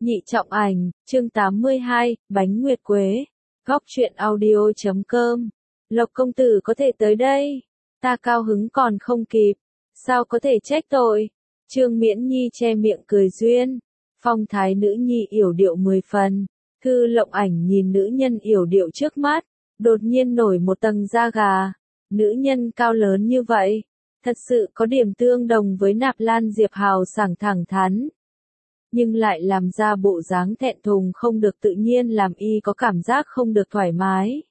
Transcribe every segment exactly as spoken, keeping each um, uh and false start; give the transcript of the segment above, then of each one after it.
Nhị trọng ảnh, chương tám mươi hai, bánh nguyệt quế. Góc truyện audio chấm com. Lộc công tử có thể tới đây. Ta cao hứng còn không kịp. Sao có thể trách tội. Trương Miễn Nhi che miệng cười duyên. Phong thái nữ nhi yểu điệu mười phần. Thư Lộng Ảnh nhìn nữ nhân yểu điệu trước mắt. Đột nhiên nổi một tầng da gà. Nữ nhân cao lớn như vậy. Thật sự có điểm tương đồng với Nạp Lan Diệp hào sảng thẳng thắn. Nhưng lại làm ra bộ dáng thẹn thùng không được tự nhiên làm y có cảm giác không được thoải mái.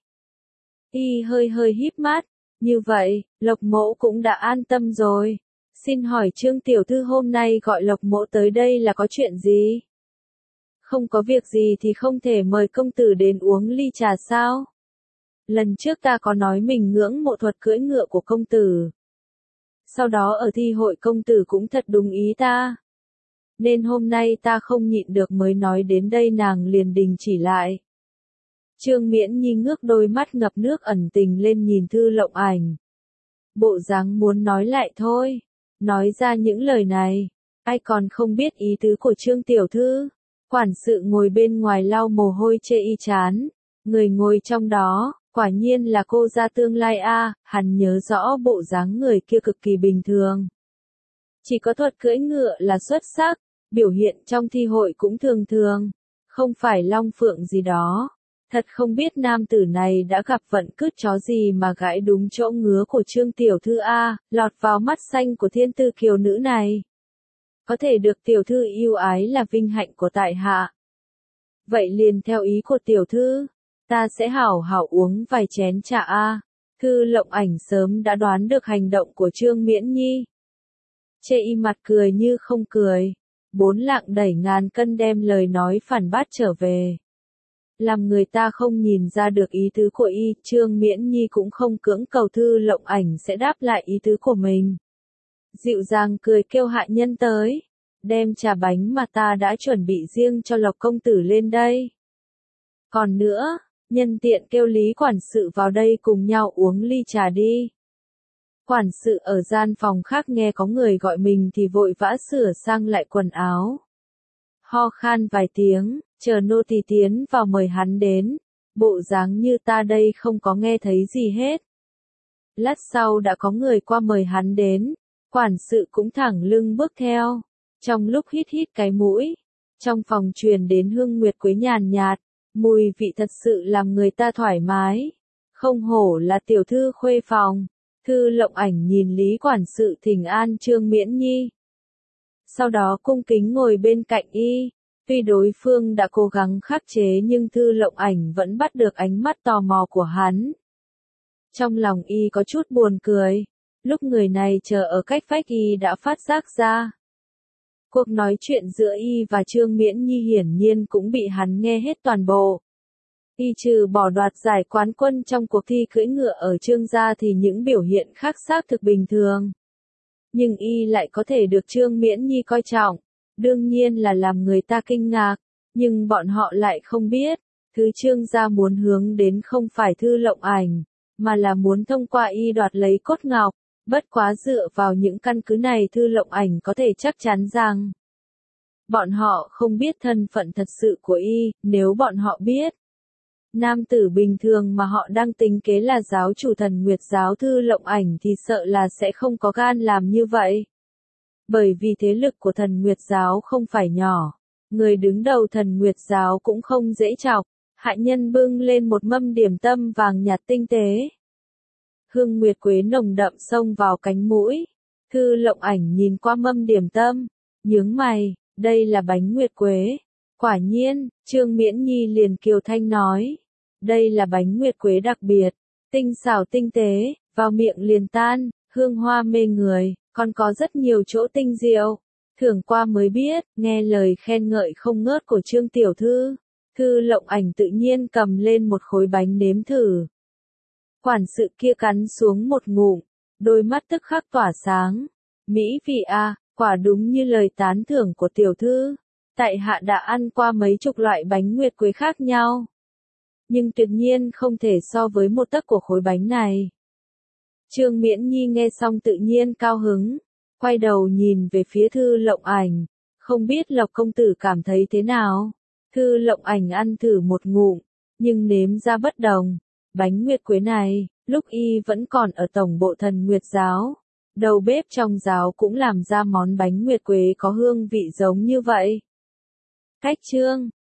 Y hơi hơi híp mắt, như vậy, Lộc Mỗ cũng đã an tâm rồi. Xin hỏi Trương tiểu thư hôm nay gọi Lộc Mỗ tới đây là có chuyện gì? Không có việc gì thì không thể mời công tử đến uống ly trà sao? Lần trước ta có nói mình ngưỡng mộ thuật cưỡi ngựa của công tử. Sau đó ở thi hội công tử cũng thật đúng ý ta. Nên hôm nay ta không nhịn được mới nói đến đây, nàng liền đình chỉ lại. Trương Miễn Nhi ngước đôi mắt ngập nước ẩn tình lên nhìn Thư Lộng Ảnh. Bộ dáng muốn nói lại thôi. Nói ra những lời này, ai còn không biết ý tứ của Trương tiểu thư. Quản sự ngồi bên ngoài lau mồ hôi chê y chán. Người ngồi trong đó, quả nhiên là cô gia tương lai a, hắn nhớ rõ bộ dáng người kia cực kỳ bình thường. Chỉ có thuật cưỡi ngựa là xuất sắc. Biểu hiện trong thi hội cũng thường thường, không phải long phượng gì đó. Thật không biết nam tử này đã gặp vận cứt chó gì mà gãi đúng chỗ ngứa của Trương tiểu thư a, lọt vào mắt xanh của thiên tư kiều nữ này. Có thể được tiểu thư yêu ái là vinh hạnh của tại hạ. Vậy liền theo ý của tiểu thư, ta sẽ hảo hảo uống vài chén trà a. Thư Lộng Ảnh sớm đã đoán được hành động của Trương Miễn Nhi. Chê y mặt cười như không cười. Bốn lạng đẩy ngàn cân đem lời nói phản bác trở về. Làm người ta không nhìn ra được ý tứ của y, Trương Miễn Nhi cũng không cưỡng cầu Thư Lộng Ảnh sẽ đáp lại ý tứ của mình. Dịu dàng cười kêu hạ nhân tới. Đem trà bánh mà ta đã chuẩn bị riêng cho Lộc công tử lên đây. Còn nữa, nhân tiện kêu Lý quản sự vào đây cùng nhau uống ly trà đi. Quản sự ở gian phòng khác nghe có người gọi mình thì vội vã sửa sang lại quần áo. Ho khan vài tiếng, chờ nô tỳ tiến vào mời hắn đến. Bộ dáng như ta đây không có nghe thấy gì hết. Lát sau đã có người qua mời hắn đến. Quản sự cũng thẳng lưng bước theo. Trong lúc hít hít cái mũi, trong phòng truyền đến hương nguyệt quế nhàn nhạt. Mùi vị thật sự làm người ta thoải mái. Không hổ là tiểu thư khuê phòng. Thư Lộng Ảnh nhìn Lý quản sự thỉnh an Trương Miễn Nhi. Sau đó cung kính ngồi bên cạnh y. Tuy đối phương đã cố gắng khắc chế nhưng Thư Lộng Ảnh vẫn bắt được ánh mắt tò mò của hắn. Trong lòng y có chút buồn cười. Lúc người này chờ ở cách vách y đã phát giác ra. Cuộc nói chuyện giữa y và Trương Miễn Nhi hiển nhiên cũng bị hắn nghe hết toàn bộ. Y trừ bỏ đoạt giải quán quân trong cuộc thi cưỡi ngựa ở Trương gia thì những biểu hiện khác xác thực bình thường. Nhưng y lại có thể được Trương Miễn Nhi coi trọng, đương nhiên là làm người ta kinh ngạc, nhưng bọn họ lại không biết, thứ Trương gia muốn hướng đến không phải Thư Lộng Ảnh, mà là muốn thông qua y đoạt lấy cốt ngọc, bất quá dựa vào những căn cứ này Thư Lộng Ảnh có thể chắc chắn rằng bọn họ không biết thân phận thật sự của y, nếu bọn họ biết. Nam tử bình thường mà họ đang tính kế là giáo chủ Thần Nguyệt giáo Thư Lộng Ảnh thì sợ là sẽ không có gan làm như vậy. Bởi vì thế lực của Thần Nguyệt giáo không phải nhỏ, người đứng đầu Thần Nguyệt giáo cũng không dễ chọc. Hạ nhân bưng lên một mâm điểm tâm vàng nhạt tinh tế. Hương nguyệt quế nồng đậm xông vào cánh mũi. Thư Lộng Ảnh nhìn qua mâm điểm tâm, nhướng mày, đây là bánh nguyệt quế. Quả nhiên, Trương Miễn Nhi liền kiều thanh nói. Đây là bánh nguyệt quế đặc biệt, tinh xảo tinh tế, vào miệng liền tan, hương hoa mê người, còn có rất nhiều chỗ tinh diệu. Thưởng qua mới biết, nghe lời khen ngợi không ngớt của Trương tiểu thư. Thư Lộng Ảnh tự nhiên cầm lên một khối bánh nếm thử. Quản sự kia cắn xuống một ngụm, đôi mắt tức khắc tỏa sáng. Mỹ vị a, quả đúng như lời tán thưởng của tiểu thư. Tại hạ đã ăn qua mấy chục loại bánh nguyệt quế khác nhau. Nhưng tuyệt nhiên không thể so với một tấc của khối bánh này. Trương Miễn Nhi nghe xong tự nhiên cao hứng. Quay đầu nhìn về phía Thư Lộng Ảnh. Không biết Lộc công tử cảm thấy thế nào? Thư Lộng Ảnh ăn thử một ngụm, nhưng nếm ra bất đồng. Bánh nguyệt quế này, lúc y vẫn còn ở tổng bộ Thần Nguyệt giáo, đầu bếp trong giáo cũng làm ra món bánh nguyệt quế có hương vị giống như vậy. Cách chương